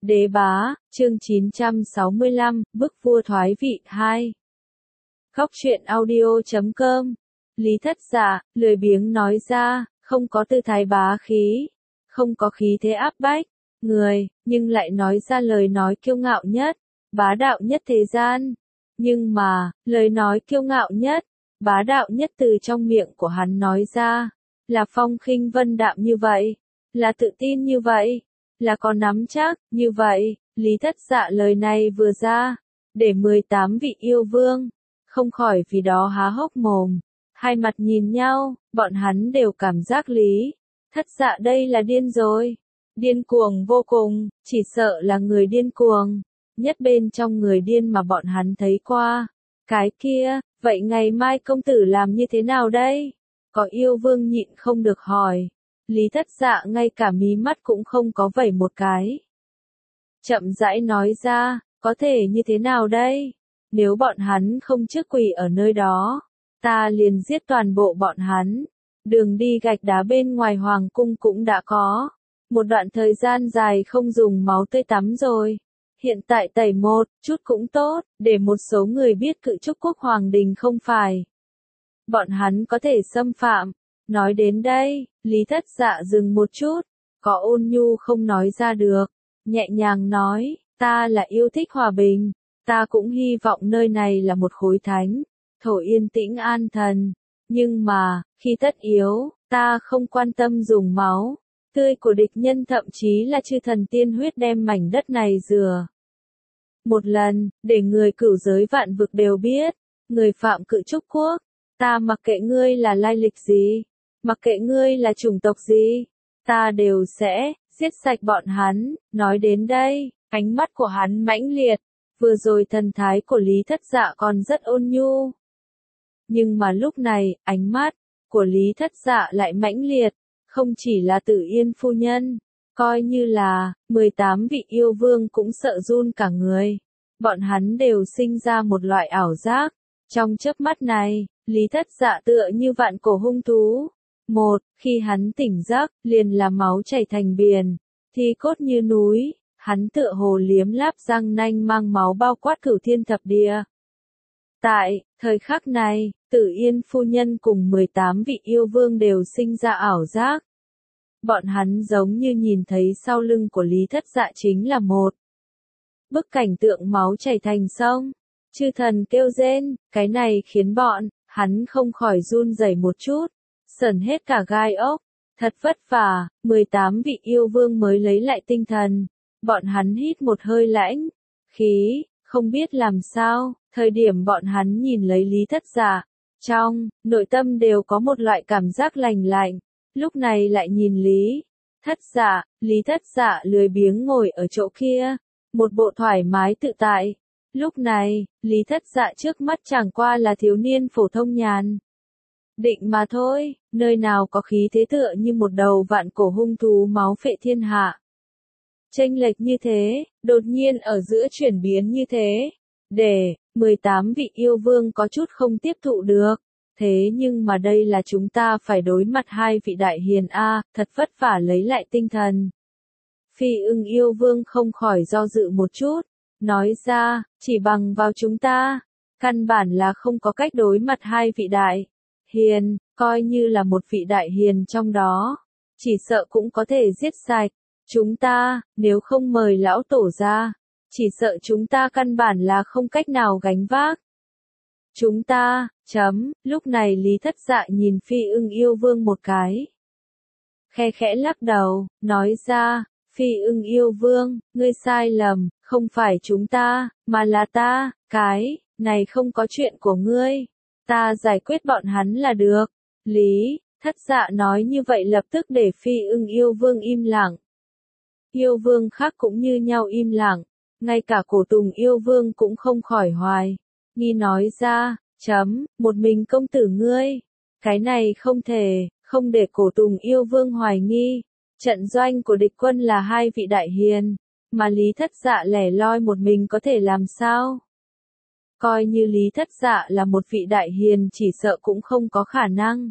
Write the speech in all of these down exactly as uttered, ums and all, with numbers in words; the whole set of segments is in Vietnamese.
Đế bá, chương chín trăm sáu mươi lăm, bức vua thoái vị hai. Góc truyện audio chấm com. Lý Thất Dạ, lười biếng nói ra, không có tư thái bá khí, không có khí thế áp bách, người, nhưng lại nói ra lời nói kiêu ngạo nhất, bá đạo nhất thế gian. Nhưng mà, lời nói kiêu ngạo nhất, bá đạo nhất từ trong miệng của hắn nói ra, là phong khinh vân đạm như vậy, là tự tin như vậy, là có nắm chắc, như vậy. Lý Thất Dạ lời này vừa ra, để mười tám vị yêu vương, không khỏi vì đó há hốc mồm, hai mặt nhìn nhau, bọn hắn đều cảm giác Lý Thất Dạ đây là điên rồi, điên cuồng vô cùng, chỉ sợ là người điên cuồng, nhất bên trong người điên mà bọn hắn thấy qua. Cái kia, vậy ngày mai công tử làm như thế nào đây? Có yêu vương nhịn không được hỏi. Lý Thất Dạ ngay cả mí mắt cũng không có vẩy một cái. Chậm rãi nói ra, có thể như thế nào đây? Nếu bọn hắn không trước quỳ ở nơi đó, ta liền giết toàn bộ bọn hắn. Đường đi gạch đá bên ngoài hoàng cung cũng đã có. Một đoạn thời gian dài không dùng máu tươi tắm rồi. Hiện tại tẩy một chút cũng tốt, để một số người biết cự trúc quốc hoàng đình không phải bọn hắn có thể xâm phạm. Nói đến đây, Lý Thất Dạ dừng một chút, có ôn nhu không nói ra được, nhẹ nhàng nói, ta là yêu thích hòa bình, ta cũng hy vọng nơi này là một khối thánh, thổ yên tĩnh an thần, nhưng mà, khi tất yếu, ta không quan tâm dùng máu tươi của địch nhân, thậm chí là chư thần tiên huyết đem mảnh đất này rửa một lần, để người cửu giới vạn vực đều biết, người phạm cự trúc quốc, ta mặc kệ ngươi là lai lịch gì, mặc kệ ngươi là chủng tộc gì, ta đều sẽ giết sạch bọn hắn. Nói đến đây, ánh mắt của hắn mãnh liệt, vừa rồi thần thái của Lý Thất Dạ còn rất ôn nhu. Nhưng mà lúc này, ánh mắt của Lý Thất Dạ lại mãnh liệt, không chỉ là Tử Yên phu nhân, coi như là mười tám vị yêu vương cũng sợ run cả người. Bọn hắn đều sinh ra một loại ảo giác, trong chớp mắt này, Lý Thất Dạ tựa như vạn cổ hung thú. Một, khi hắn tỉnh giấc, liền là máu chảy thành biển, thi cốt như núi, hắn tựa hồ liếm láp răng nanh mang máu bao quát cửu thiên thập địa. Tại thời khắc này, Tử Yên phu nhân cùng mười tám vị yêu vương đều sinh ra ảo giác. Bọn hắn giống như nhìn thấy sau lưng của Lý Thất Dạ chính là một bức cảnh tượng máu chảy thành sông, chư thần kêu rên, cái này khiến bọn hắn không khỏi run rẩy một chút, sởn hết cả gai ốc. Thật vất vả, mười tám vị yêu vương mới lấy lại tinh thần, bọn hắn hít một hơi lãnh khí, không biết làm sao, thời điểm bọn hắn nhìn lấy Lý Thất Dạ, trong nội tâm đều có một loại cảm giác lành lạnh. Lúc này lại nhìn Lý Thất Dạ, Lý Thất Dạ lười biếng ngồi ở chỗ kia, một bộ thoải mái tự tại. Lúc này, Lý Thất Dạ trước mắt chẳng qua là thiếu niên phổ thông nhàn định mà thôi, nơi nào có khí thế tựa như một đầu vạn cổ hung thú máu phệ thiên hạ. Chênh lệch như thế, đột nhiên ở giữa chuyển biến như thế, để mười tám vị yêu vương có chút không tiếp thụ được. Thế nhưng mà đây là chúng ta phải đối mặt hai vị đại hiền a, thật vất vả lấy lại tinh thần. Phi Ưng yêu vương không khỏi do dự một chút, nói ra, chỉ bằng vào chúng ta, căn bản là không có cách đối mặt hai vị đại hiền, coi như là một vị đại hiền trong đó, chỉ sợ cũng có thể giết sạch. Chúng ta, nếu không mời lão tổ ra, chỉ sợ chúng ta căn bản là không cách nào gánh vác. Chúng ta, chấm, lúc này Lý Thất Dạ nhìn Phi Ưng yêu vương một cái. Khe khẽ lắc đầu, nói ra, Phi Ưng yêu vương, ngươi sai lầm, không phải chúng ta, mà là ta, cái này không có chuyện của ngươi. Ta giải quyết bọn hắn là được. Lý Thất Dạ nói như vậy lập tức để Phi Ưng yêu vương im lặng. Yêu vương khác cũng như nhau im lặng, ngay cả Cổ Tùng yêu vương cũng không khỏi hoài nghi nói ra, chấm, một mình công tử ngươi, cái này không thể, không để Cổ Tùng yêu vương hoài nghi. Trận doanh của địch quân là hai vị đại hiền, mà Lý Thất Dạ lẻ loi một mình có thể làm sao? Coi như Lý Thất Dạ là một vị đại hiền chỉ sợ cũng không có khả năng.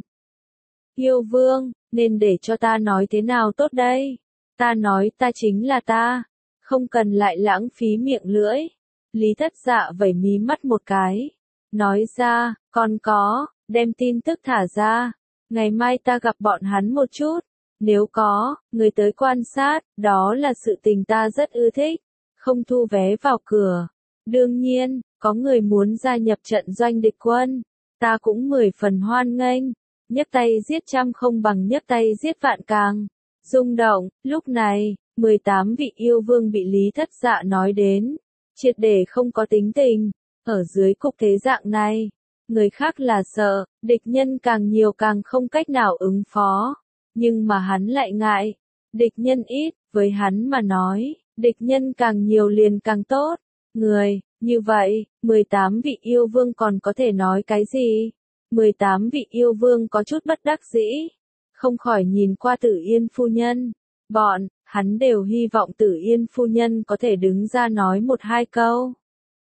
Yêu vương, nên để cho ta nói thế nào tốt đây? Ta nói ta chính là ta, Không cần lại lãng phí miệng lưỡi. Lý Thất Dạ vẩy mí mắt một cái. Nói ra, còn có, đem tin tức thả ra. Ngày mai ta gặp bọn hắn một chút. Nếu có, người tới quan sát, đó là sự tình ta rất ưa thích. Không thu vé vào cửa. Đương nhiên, có người muốn gia nhập trận doanh địch quân. Ta cũng mười phần hoan nghênh. Nhấc tay giết trăm không bằng nhấc tay giết vạn càng. Rung động, lúc này, mười tám vị yêu vương bị Lý Thất Dạ nói đến. Triệt để không có tính tình. Ở dưới cục thế dạng này, người khác là sợ, địch nhân càng nhiều càng không cách nào ứng phó. Nhưng mà hắn lại ngại. Địch nhân ít, với hắn mà nói, địch nhân càng nhiều liền càng tốt. Người, như vậy, mười tám vị yêu vương còn có thể nói cái gì? mười tám vị yêu vương có chút bất đắc dĩ. Không khỏi nhìn qua Tử Yên phu nhân. Bọn, hắn đều hy vọng Tử Yên phu nhân có thể đứng ra nói một hai câu.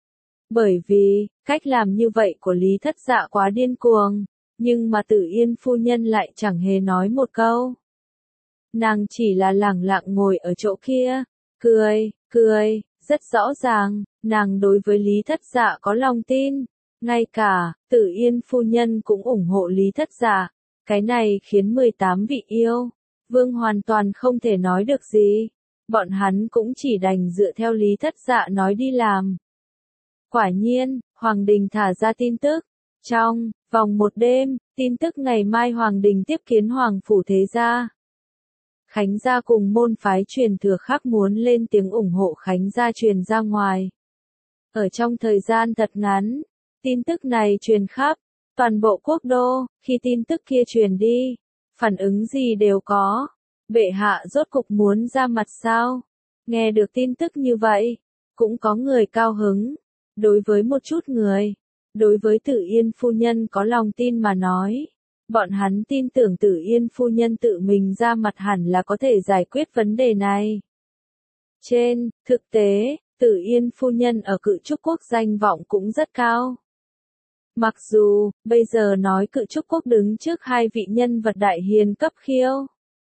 Bởi vì, cách làm như vậy của Lý Thất Dạ quá điên cuồng. Nhưng mà Tử Yên phu nhân lại chẳng hề nói một câu. Nàng chỉ là lẳng lặng ngồi ở chỗ kia. Cười, cười, rất rõ ràng, nàng đối với Lý Thất Dạ có lòng tin. Ngay cả, Tử Yên phu nhân cũng ủng hộ Lý Thất Dạ. Cái này khiến mười tám vị yêu vương hoàn toàn không thể nói được gì. Bọn hắn cũng chỉ đành dựa theo Lý Thất Dạ nói đi làm. Quả nhiên, Hoàng Đình thả ra tin tức. Trong vòng một đêm, tin tức ngày mai Hoàng Đình tiếp kiến Hoàng Phủ Thế Gia. Khánh Gia cùng môn phái truyền thừa khác muốn lên tiếng ủng hộ Khánh Gia truyền ra ngoài. Ở trong thời gian thật ngắn, tin tức này truyền khắp toàn bộ quốc đô. Khi tin tức kia truyền đi, phản ứng gì đều có. Bệ hạ rốt cục muốn ra mặt sao? Nghe được tin tức như vậy, cũng có người cao hứng. Đối với một chút người, đối với Tử Yên phu nhân có lòng tin mà nói, bọn hắn tin tưởng Tử Yên phu nhân tự mình ra mặt hẳn là có thể giải quyết vấn đề này. Trên thực tế, Tử Yên phu nhân ở Cự Trúc Quốc danh vọng cũng rất cao. Mặc dù, bây giờ nói Cự Trúc Quốc đứng trước hai vị nhân vật đại hiền cấp khiêu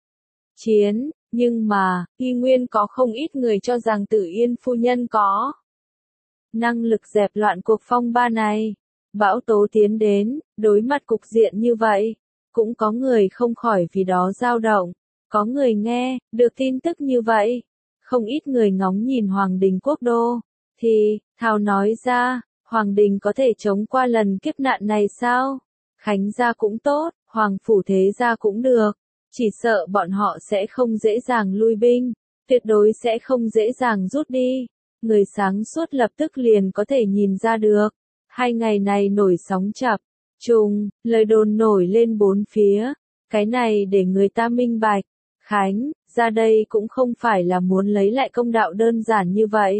chiến, nhưng mà, y nguyên có không ít người cho rằng Tử Yên phu nhân có năng lực dẹp loạn cuộc phong ba này. Bão tố tiến đến, đối mặt cục diện như vậy, cũng có người không khỏi vì đó dao động. Có người nghe được tin tức như vậy, không ít người ngóng nhìn Hoàng Đình quốc đô, thì thào nói ra, Hoàng Đình có thể chống qua lần kiếp nạn này sao? Khánh Gia cũng tốt, Hoàng Phủ Thế Gia cũng được, chỉ sợ bọn họ sẽ không dễ dàng lui binh, tuyệt đối sẽ không dễ dàng rút đi. Người sáng suốt lập tức liền có thể nhìn ra được. Hai ngày này nổi sóng chập trùng, lời đồn nổi lên bốn phía. Cái này để người ta minh bạch. Khánh, ra đây cũng không phải là muốn lấy lại công đạo đơn giản như vậy.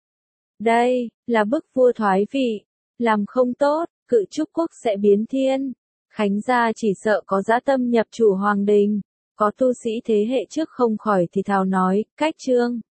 Đây, là bức vua thoái vị. Làm không tốt, Cự Trúc Quốc sẽ biến thiên. Khánh gia chỉ sợ có dã tâm nhập chủ Hoàng Đình. Có tu sĩ thế hệ trước không khỏi thì thào nói, cách chương.